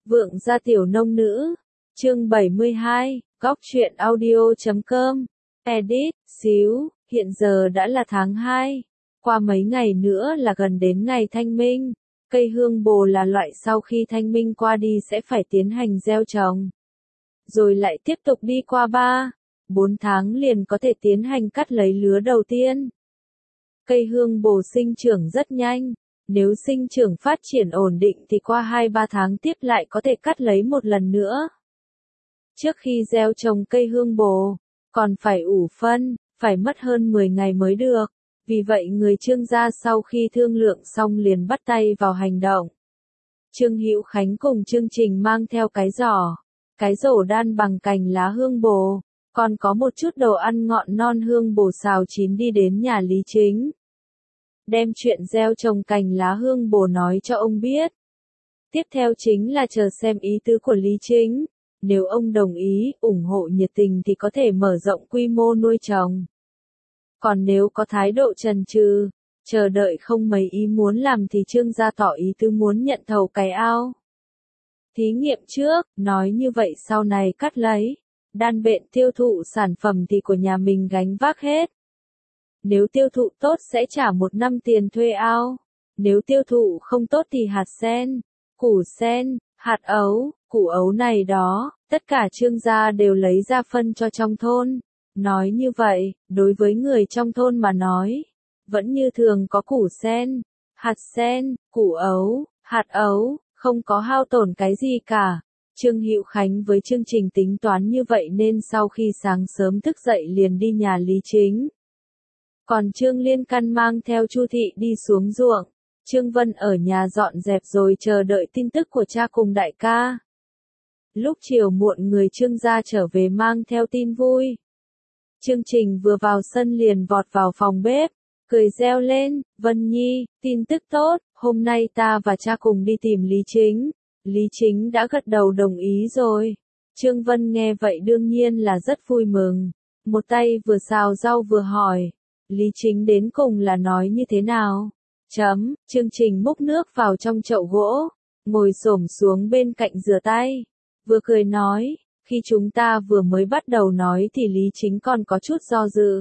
Vượng gia tiểu nông nữ, chương 72, góc truyện audio.com, edit, xíu, hiện giờ đã là tháng 2, qua mấy ngày nữa là gần đến ngày Thanh Minh, cây hương bồ là loại sau khi Thanh Minh qua đi sẽ phải tiến hành gieo trồng. Rồi lại tiếp tục đi qua 3-4 tháng liền có thể tiến hành cắt lấy lứa đầu tiên. Cây hương bồ sinh trưởng rất nhanh. Nếu sinh trưởng phát triển ổn định thì qua 2-3 tháng tiếp lại có thể cắt lấy một lần nữa. Trước khi gieo trồng cây hương bồ, còn phải ủ phân, phải mất hơn 10 ngày mới được. Vì vậy người Trương gia sau khi thương lượng xong liền bắt tay vào hành động. Trương Hữu Khánh cùng chương trình mang theo cái rổ đan bằng cành lá hương bồ, còn có một chút đồ ăn ngọn non hương bồ xào chín đi đến nhà Lý Chính. Đem chuyện gieo trồng cành lá hương bồ nói cho ông biết. Tiếp theo chính là chờ xem ý tứ của Lý Chính. Nếu ông đồng ý, ủng hộ nhiệt tình thì có thể mở rộng quy mô nuôi trồng. Còn nếu có thái độ chần chừ, chờ đợi không mấy ý muốn làm thì Trương gia tỏ ý tứ muốn nhận thầu cái ao. Thí nghiệm trước, nói như vậy sau này cắt lấy, đan bện tiêu thụ sản phẩm thì của nhà mình gánh vác hết. Nếu tiêu thụ tốt sẽ trả 1 năm tiền thuê ao. Nếu tiêu thụ không tốt thì hạt sen, củ sen, hạt ấu, củ ấu này đó, tất cả Trương gia đều lấy ra phân cho trong thôn. Nói như vậy, đối với người trong thôn mà nói, vẫn như thường có củ sen, hạt sen, củ ấu, hạt ấu, không có hao tổn cái gì cả. Trương Hữu Khánh với chương trình tính toán như vậy nên sau khi sáng sớm thức dậy liền đi nhà Lý Chính. Còn Trương Liên Căn mang theo Chu Thị đi xuống ruộng, Trương Vân ở nhà dọn dẹp rồi chờ đợi tin tức của cha cùng đại ca. Lúc chiều muộn người Trương gia trở về mang theo tin vui. Chương trình vừa vào sân liền vọt vào phòng bếp, cười reo lên, Vân Nhi, tin tức tốt, hôm nay ta và cha cùng đi tìm Lý Chính. Lý Chính đã gật đầu đồng ý rồi. Trương Vân nghe vậy đương nhiên là rất vui mừng, một tay vừa xào rau vừa hỏi. Lý Chính đến cùng là nói như thế nào? Chương trình múc nước vào trong chậu gỗ, ngồi xổm xuống bên cạnh rửa tay, vừa cười nói, khi chúng ta vừa mới bắt đầu nói thì Lý Chính còn có chút do dự.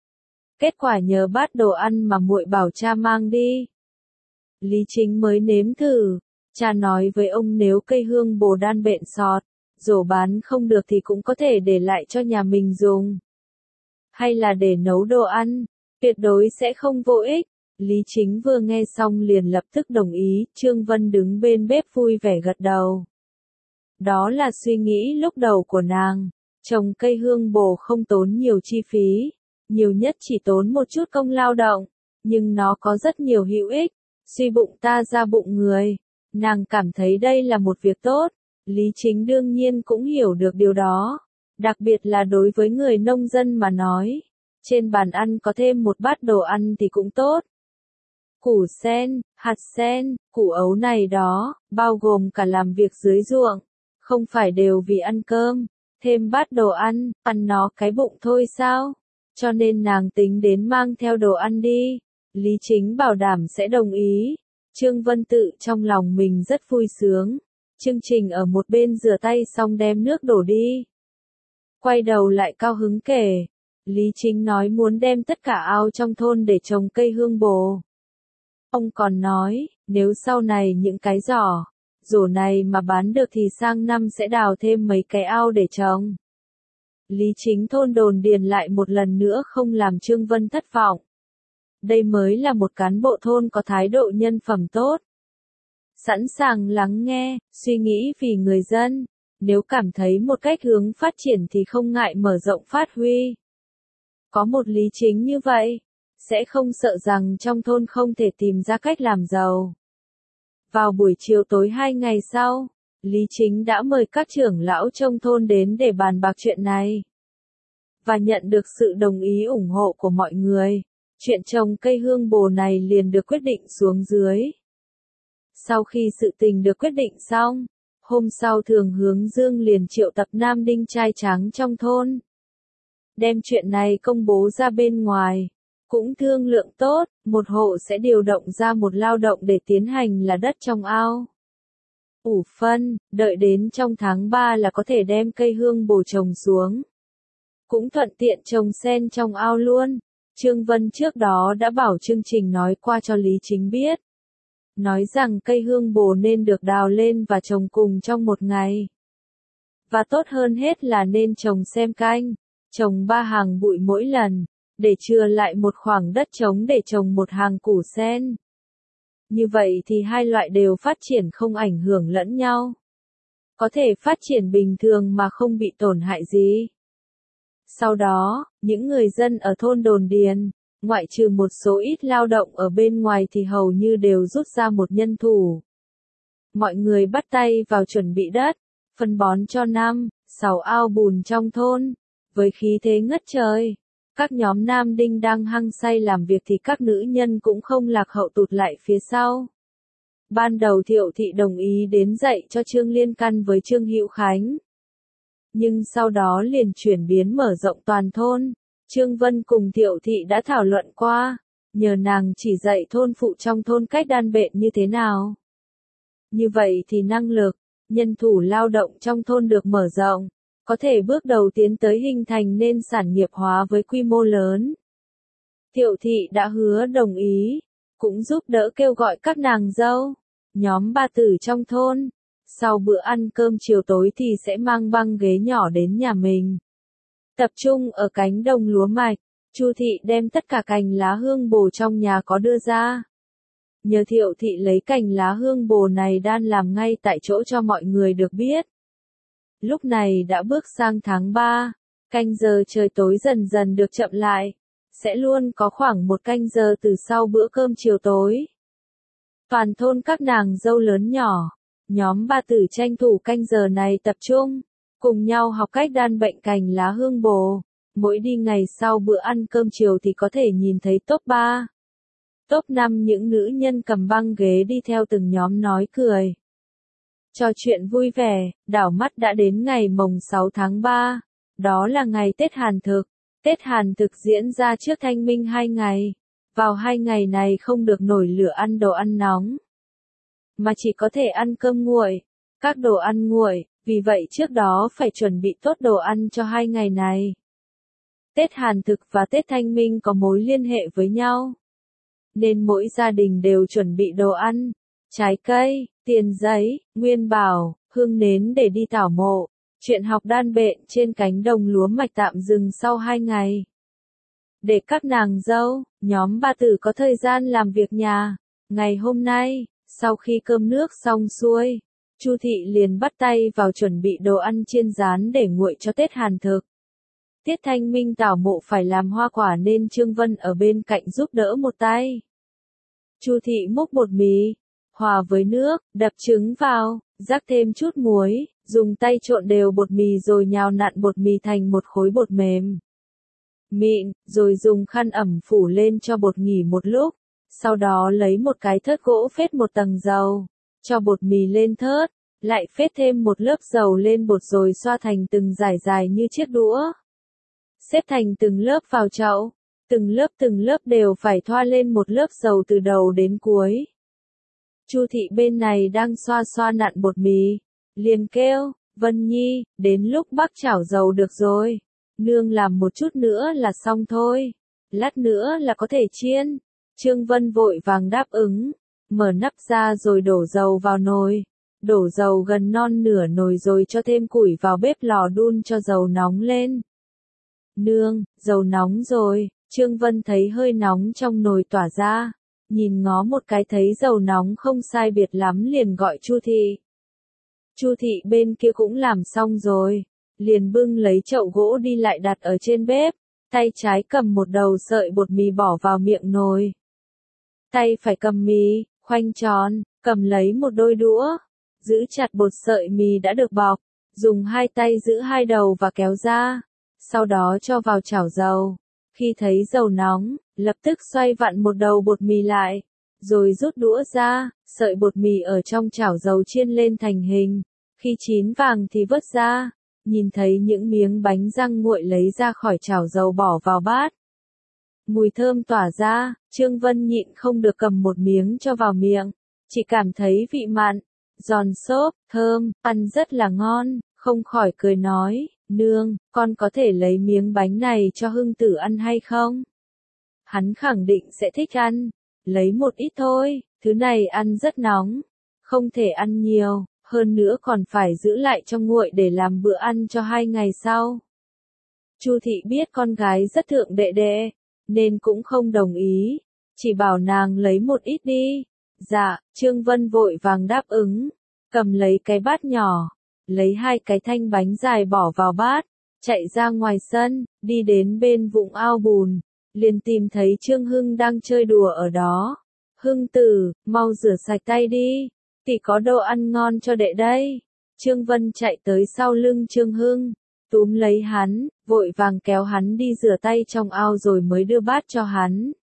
Kết quả nhờ bát đồ ăn mà muội bảo cha mang đi. Lý Chính mới nếm thử, cha nói với ông nếu cây hương bồ đan bện sọt, rổ bán không được thì cũng có thể để lại cho nhà mình dùng. Hay là để nấu đồ ăn, tuyệt đối sẽ không vô ích. Lý Chính vừa nghe xong liền lập tức đồng ý, Trương Vân đứng bên bếp vui vẻ gật đầu. Đó là suy nghĩ lúc đầu của nàng, trồng cây hương bồ không tốn nhiều chi phí, nhiều nhất chỉ tốn một chút công lao động, nhưng nó có rất nhiều hữu ích, suy bụng ta ra bụng người. Nàng cảm thấy đây là một việc tốt, Lý Chính đương nhiên cũng hiểu được điều đó, đặc biệt là đối với người nông dân mà nói. Trên bàn ăn có thêm một bát đồ ăn thì cũng tốt. Củ sen, hạt sen, củ ấu này đó, bao gồm cả làm việc dưới ruộng, không phải đều vì ăn cơm, thêm bát đồ ăn, ăn nó cái bụng thôi sao? Cho nên nàng tính đến mang theo đồ ăn đi. Lý Chính bảo đảm sẽ đồng ý. Trương Vân tự trong lòng mình rất vui sướng. Chương trình ở một bên rửa tay xong đem nước đổ đi. Quay đầu lại cao hứng kể. Lý Chính nói muốn đem tất cả ao trong thôn để trồng cây hương bồ. Ông còn nói, nếu sau này những cái rổ này mà bán được thì sang năm sẽ đào thêm mấy cái ao để trồng. Lý Chính thôn đồn điền lại một lần nữa không làm Trương Vân thất vọng. Đây mới là một cán bộ thôn có thái độ nhân phẩm tốt. Sẵn sàng lắng nghe, suy nghĩ vì người dân. Nếu cảm thấy một cách hướng phát triển thì không ngại mở rộng phát huy. Có một Lý Chính như vậy, sẽ không sợ rằng trong thôn không thể tìm ra cách làm giàu. Vào buổi chiều tối 2 ngày sau, Lý Chính đã mời các trưởng lão trong thôn đến để bàn bạc chuyện này. Và nhận được sự đồng ý ủng hộ của mọi người, chuyện trồng cây hương bồ này liền được quyết định xuống dưới. Sau khi sự tình được quyết định xong, hôm sau Thường Hướng Dương liền triệu tập nam đinh trai trắng trong thôn. Đem chuyện này công bố ra bên ngoài. Cũng thương lượng tốt, một hộ sẽ điều động ra một lao động để tiến hành là đất trong ao. ủ phân, đợi đến trong tháng 3 là có thể đem cây hương bồ trồng xuống. Cũng thuận tiện trồng sen trong ao luôn. Trương Vân trước đó đã bảo chương trình nói qua cho Lý Chính biết. Nói rằng cây hương bồ nên được đào lên và trồng cùng trong một ngày. Và tốt hơn hết là nên trồng xem canh, trồng 3 hàng bụi mỗi lần, để chừa lại một khoảng đất trống để trồng một hàng củ sen. Như vậy thì hai loại đều phát triển không ảnh hưởng lẫn nhau. Có thể phát triển bình thường mà không bị tổn hại gì. Sau đó, những người dân ở thôn Đồn Điền, ngoại trừ một số ít lao động ở bên ngoài thì hầu như đều rút ra một nhân thủ. Mọi người bắt tay vào chuẩn bị đất, phân bón cho 5-6 ao bùn trong thôn, với khí thế ngất trời. Các nhóm nam đinh đang hăng say làm việc thì các nữ nhân cũng không lạc hậu tụt lại phía sau. Ban đầu Thiệu Thị đồng ý đến dạy cho Trương Liên Căn với Trương Hữu Khánh. Nhưng sau đó liền chuyển biến mở rộng toàn thôn. Trương Vân cùng Thiệu Thị đã thảo luận qua, nhờ nàng chỉ dạy thôn phụ trong thôn cách đan bện như thế nào. Như vậy thì năng lực, nhân thủ lao động trong thôn được mở rộng, có thể bước đầu tiến tới hình thành nên sản nghiệp hóa với quy mô lớn. Thiệu Thị đã hứa đồng ý, cũng giúp đỡ kêu gọi các nàng dâu, nhóm bà tử trong thôn. Sau bữa ăn cơm chiều tối thì sẽ mang băng ghế nhỏ đến nhà mình. Tập trung ở cánh đồng lúa mạch, Chu Thị đem tất cả cành lá hương bồ trong nhà có đưa ra. Nhờ Thiệu Thị lấy cành lá hương bồ này đan làm ngay tại chỗ cho mọi người được biết. Lúc này đã bước sang tháng 3, canh giờ trời tối dần dần được chậm lại, sẽ luôn có khoảng 1 canh giờ từ sau bữa cơm chiều tối. Toàn thôn các nàng dâu lớn nhỏ, nhóm bà tử tranh thủ canh giờ này tập trung, cùng nhau học cách đan bệnh cành lá hương bồ. Mỗi đi ngày sau bữa ăn cơm chiều thì có thể nhìn thấy top 3, top 5 những nữ nhân cầm băng ghế đi theo từng nhóm nói cười. Trò chuyện vui vẻ, đảo mắt đã đến ngày mồng 6 tháng 3, đó là ngày Tết Hàn Thực. Tết Hàn Thực diễn ra trước Thanh Minh 2 ngày. Vào 2 ngày này không được nổi lửa ăn đồ ăn nóng, mà chỉ có thể ăn cơm nguội, các đồ ăn nguội, vì vậy trước đó phải chuẩn bị tốt đồ ăn cho 2 ngày này. Tết Hàn Thực và Tết Thanh Minh có mối liên hệ với nhau, nên mỗi gia đình đều chuẩn bị đồ ăn, trái cây, tiền giấy, nguyên bảo, hương nến để đi tảo mộ. Chuyện học đan bện trên cánh đồng lúa mạch tạm dừng sau 2 ngày. Để các nàng dâu, nhóm bà tử có thời gian làm việc nhà. Ngày hôm nay, sau khi cơm nước xong xuôi, Chu Thị liền bắt tay vào chuẩn bị đồ ăn chiên rán để nguội cho Tết Hàn Thực. Tiết Thanh Minh tảo mộ phải làm hoa quả nên Trương Vân ở bên cạnh giúp đỡ một tay. Chu Thị múc bột mì, hòa với nước, đập trứng vào, rắc thêm chút muối, dùng tay trộn đều bột mì rồi nhào nặn bột mì thành một khối bột mềm, mịn, rồi dùng khăn ẩm phủ lên cho bột nghỉ một lúc. Sau đó lấy một cái thớt gỗ phết một tầng dầu, cho bột mì lên thớt, lại phết thêm một lớp dầu lên bột rồi xoa thành từng dải dài như chiếc đũa. Xếp thành từng lớp vào chậu, từng lớp đều phải thoa lên một lớp dầu từ đầu đến cuối. Chu Thị bên này đang xoa nặn bột mì, liền kêu, Vân Nhi, đến lúc bắc chảo dầu được rồi, nương làm một chút nữa là xong thôi, lát nữa là có thể chiên. Trương Vân vội vàng đáp ứng, mở nắp ra rồi đổ dầu vào nồi, đổ dầu gần non nửa nồi rồi cho thêm củi vào bếp lò đun cho dầu nóng lên. Nương, dầu nóng rồi, Trương Vân thấy hơi nóng trong nồi tỏa ra, nhìn ngó một cái thấy dầu nóng không sai biệt lắm liền gọi Chu Thị. Chu Thị bên kia cũng làm xong rồi, liền bưng lấy chậu gỗ đi lại đặt ở trên bếp, tay trái cầm một đầu sợi bột mì bỏ vào miệng nồi. Tay phải cầm mì, khoanh tròn, cầm lấy một đôi đũa, giữ chặt bột sợi mì đã được bọc, dùng hai tay giữ hai đầu và kéo ra, sau đó cho vào chảo dầu. Khi thấy dầu nóng, lập tức xoay vặn một đầu bột mì lại, rồi rút đũa ra, sợi bột mì ở trong chảo dầu chiên lên thành hình. Khi chín vàng thì vớt ra, nhìn thấy những miếng bánh răng nguội lấy ra khỏi chảo dầu bỏ vào bát. Mùi thơm tỏa ra, Trương Vân nhịn không được cầm một miếng cho vào miệng, chỉ cảm thấy vị mặn, giòn xốp, thơm, ăn rất là ngon, không khỏi cười nói, nương, con có thể lấy miếng bánh này cho Hưng Tử ăn hay không? Hắn khẳng định sẽ thích ăn, lấy một ít thôi, thứ này ăn rất nóng, không thể ăn nhiều, hơn nữa còn phải giữ lại cho nguội để làm bữa ăn cho 2 ngày sau. Chu thị biết con gái rất thượng đệ đệ, nên cũng không đồng ý, chỉ bảo nàng lấy một ít đi. Dạ, Trương Vân vội vàng đáp ứng, cầm lấy cái bát nhỏ, lấy 2 cái thanh bánh dài bỏ vào bát, chạy ra ngoài sân, đi đến bên vũng ao bùn, liền tìm thấy Trương Hưng đang chơi đùa ở đó. Hưng Tử, mau rửa sạch tay đi, tỷ có đồ ăn ngon cho đệ đây. Trương Vân chạy tới sau lưng Trương Hưng, túm lấy hắn, vội vàng kéo hắn đi rửa tay trong ao rồi mới đưa bát cho hắn.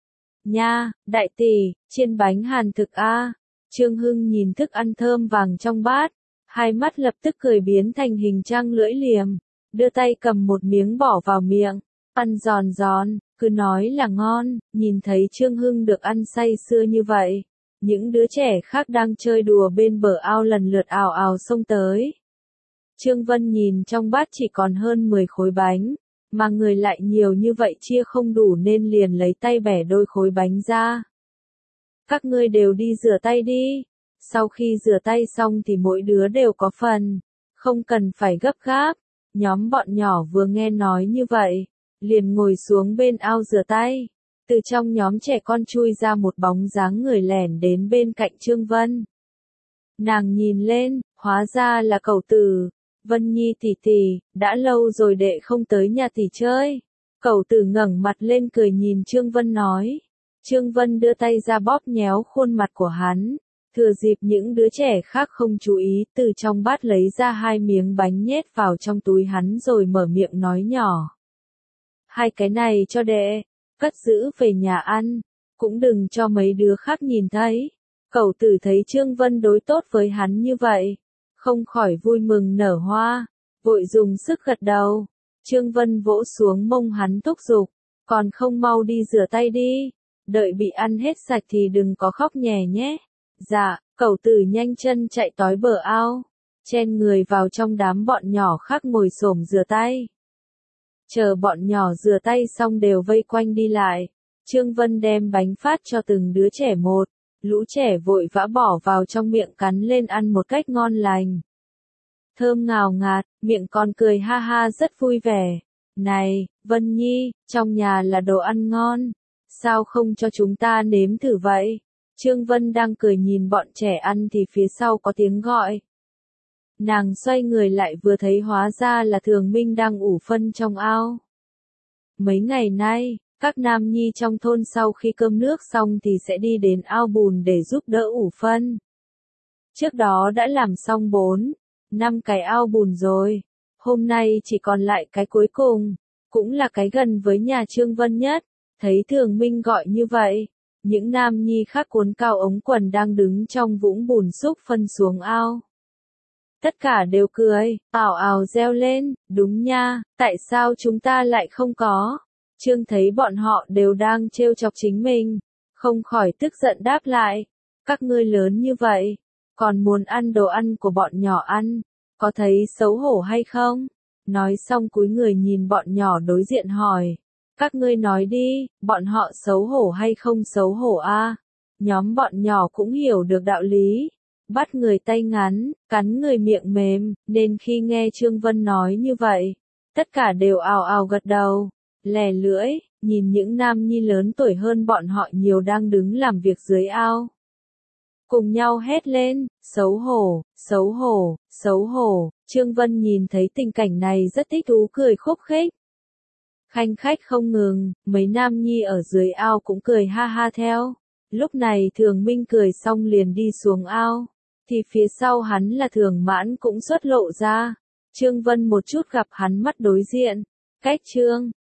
Nha, đại tỷ, chiên bánh Hàn thực a. Trương Hưng nhìn thức ăn thơm vàng trong bát, hai mắt lập tức cười biến thành hình trăng lưỡi liềm, đưa tay cầm một miếng bỏ vào miệng, ăn giòn giòn, cứ nói là ngon. Nhìn thấy Trương Hưng được ăn say sưa như vậy, những đứa trẻ khác đang chơi đùa bên bờ ao lần lượt ào ào xông tới. Trương Vân nhìn trong bát chỉ còn hơn 10 khối bánh, mà người lại nhiều như vậy chia không đủ nên liền lấy tay bẻ đôi khối bánh ra. Các ngươi đều đi rửa tay đi. Sau khi rửa tay xong thì mỗi đứa đều có phần, không cần phải gấp gáp. Nhóm bọn nhỏ vừa nghe nói như vậy, liền ngồi xuống bên ao rửa tay. Từ trong nhóm trẻ con chui ra một bóng dáng người lẻn đến bên cạnh Trương Vân. Nàng nhìn lên, hóa ra là Cẩu Tử. Vân Nhi tỷ tỷ, đã lâu rồi đệ không tới nhà tỷ chơi. Cẩu Tử ngẩng mặt lên cười nhìn Trương Vân nói. Trương Vân đưa tay ra bóp nhéo khuôn mặt của hắn. Thừa dịp những đứa trẻ khác không chú ý, từ trong bát lấy ra 2 miếng bánh nhét vào trong túi hắn rồi mở miệng nói nhỏ. 2 cái này cho đệ, cất giữ về nhà ăn, cũng đừng cho mấy đứa khác nhìn thấy. Cẩu Tử thấy Trương Vân đối tốt với hắn như vậy, không khỏi vui mừng nở hoa, vội dùng sức gật đầu. Trương Vân vỗ xuống mông hắn thúc giục, còn không mau đi rửa tay đi, đợi bị ăn hết sạch thì đừng có khóc nhè nhé. Dạ, Cẩu Tử nhanh chân chạy tới bờ ao, chen người vào trong đám bọn nhỏ khác ngồi xổm rửa tay. Chờ bọn nhỏ rửa tay xong đều vây quanh đi lại, Trương Vân đem bánh phát cho từng đứa trẻ một, lũ trẻ vội vã bỏ vào trong miệng cắn lên ăn một cách ngon lành. Thơm ngào ngạt, miệng còn cười ha ha rất vui vẻ. Này, Vân Nhi, trong nhà là đồ ăn ngon, sao không cho chúng ta nếm thử vậy? Trương Vân đang cười nhìn bọn trẻ ăn thì phía sau có tiếng gọi. Nàng xoay người lại vừa thấy hóa ra là Thường Minh đang ủ phân trong ao. Mấy ngày nay, các nam nhi trong thôn sau khi cơm nước xong thì sẽ đi đến ao bùn để giúp đỡ ủ phân. Trước đó đã làm xong 4-5 cái ao bùn rồi, hôm nay chỉ còn lại cái cuối cùng, cũng là cái gần với nhà Trương Vân nhất. Thấy Thường Minh gọi như vậy, những nam nhi khác cuốn cao ống quần đang đứng trong vũng bùn xúc phân xuống ao. Tất cả đều cười, ào ào reo lên, đúng nha, tại sao chúng ta lại không có? Trương thấy bọn họ đều đang trêu chọc chính mình, không khỏi tức giận đáp lại, các ngươi lớn như vậy, còn muốn ăn đồ ăn của bọn nhỏ ăn, có thấy xấu hổ hay không? Nói xong cúi người nhìn bọn nhỏ đối diện hỏi, các ngươi nói đi, bọn họ xấu hổ hay không xấu hổ a? Nhóm bọn nhỏ cũng hiểu được đạo lý. Bắt người tay ngắn, cắn người miệng mềm, nên khi nghe Trương Vân nói như vậy, tất cả đều ào ào gật đầu, lè lưỡi, nhìn những nam nhi lớn tuổi hơn bọn họ nhiều đang đứng làm việc dưới ao. Cùng nhau hét lên, xấu hổ, xấu hổ, xấu hổ. Trương Vân nhìn thấy tình cảnh này rất thích thú cười khúc khích. Khanh khách không ngừng, mấy nam nhi ở dưới ao cũng cười ha ha theo. Lúc này Thường Minh cười xong liền đi xuống ao, thì phía sau hắn là Thường Mãn cũng xuất lộ ra. Trương Vân một chút gặp hắn mắt đối diện, cách Trương